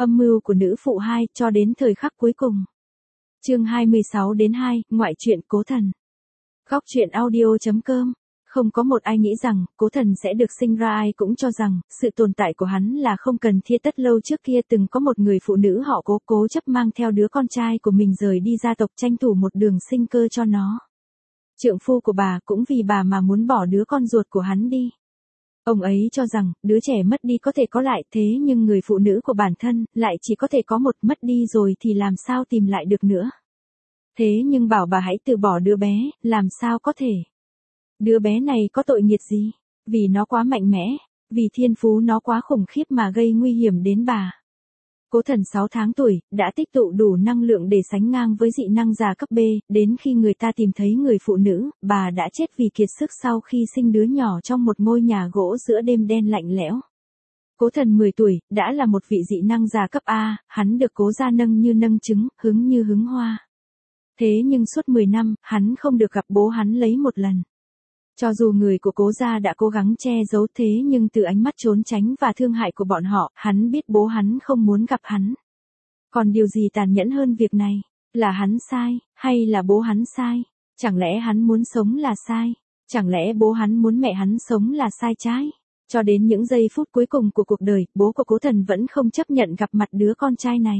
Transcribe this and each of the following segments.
Âm mưu của nữ phụ 2 cho đến thời khắc cuối cùng. Chương 26-2, ngoại truyện Cố Thần. Góc truyện audio.com. Không có một ai nghĩ rằng, Cố Thần sẽ được sinh ra, ai cũng cho rằng, sự tồn tại của hắn là không cần thiết. Tất lâu trước kia từng có một người phụ nữ họ Cố, cố chấp mang theo đứa con trai của mình rời đi gia tộc tranh thủ một đường sinh cơ cho nó. Trượng phu của bà cũng vì bà mà muốn bỏ đứa con ruột của hắn đi. Ông ấy cho rằng, đứa trẻ mất đi có thể có lại, thế nhưng người phụ nữ của bản thân, lại chỉ có thể có một, mất đi rồi thì làm sao tìm lại được nữa. Thế nhưng bảo bà hãy từ bỏ đứa bé, làm sao có thể. Đứa bé này có tội nghiệp gì? Vì nó quá mạnh mẽ, vì thiên phú nó quá khủng khiếp mà gây nguy hiểm đến bà. Cố Thần 6 tháng tuổi, đã tích tụ đủ năng lượng để sánh ngang với dị năng giả cấp B, đến khi người ta tìm thấy người phụ nữ, bà đã chết vì kiệt sức sau khi sinh đứa nhỏ trong một ngôi nhà gỗ giữa đêm đen lạnh lẽo. Cố Thần 10 tuổi, đã là một vị dị năng giả cấp A, hắn được Cố gia nâng như nâng trứng, hứng như hứng hoa. Thế nhưng suốt 10 năm, hắn không được gặp bố hắn lấy một lần. Cho dù người của Cố gia đã cố gắng che giấu, thế nhưng từ ánh mắt trốn tránh và thương hại của bọn họ, hắn biết bố hắn không muốn gặp hắn. Còn điều gì tàn nhẫn hơn việc này? Là hắn sai, hay là bố hắn sai? Chẳng lẽ hắn muốn sống là sai? Chẳng lẽ bố hắn muốn mẹ hắn sống là sai trái? Cho đến những giây phút cuối cùng của cuộc đời, bố của Cố Thần vẫn không chấp nhận gặp mặt đứa con trai này.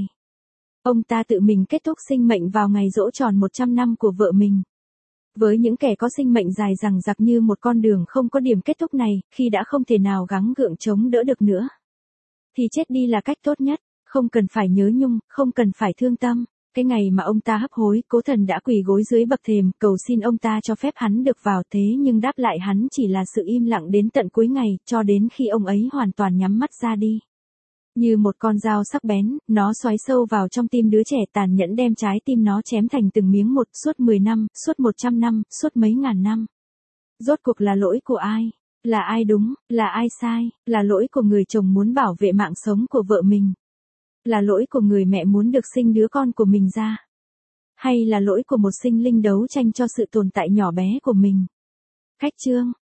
Ông ta tự mình kết thúc sinh mệnh vào ngày giỗ tròn 100 năm của vợ mình. Với những kẻ có sinh mệnh dài dằng dặc như một con đường không có điểm kết thúc này, khi đã không thể nào gắng gượng chống đỡ được nữa, thì chết đi là cách tốt nhất, không cần phải nhớ nhung, không cần phải thương tâm. Cái ngày mà ông ta hấp hối, Cố Thần đã quỳ gối dưới bậc thềm, cầu xin ông ta cho phép hắn được vào, thế nhưng đáp lại hắn chỉ là sự im lặng đến tận cuối ngày, cho đến khi ông ấy hoàn toàn nhắm mắt ra đi. Như một con dao sắc bén, nó xoáy sâu vào trong tim đứa trẻ, tàn nhẫn đem trái tim nó chém thành từng miếng một, suốt 10 năm, suốt 100 năm, suốt mấy ngàn năm. Rốt cuộc là lỗi của ai? Là ai đúng, là ai sai? Là lỗi của người chồng muốn bảo vệ mạng sống của vợ mình? Là lỗi của người mẹ muốn được sinh đứa con của mình ra? Hay là lỗi của một sinh linh đấu tranh cho sự tồn tại nhỏ bé của mình? Cách chương.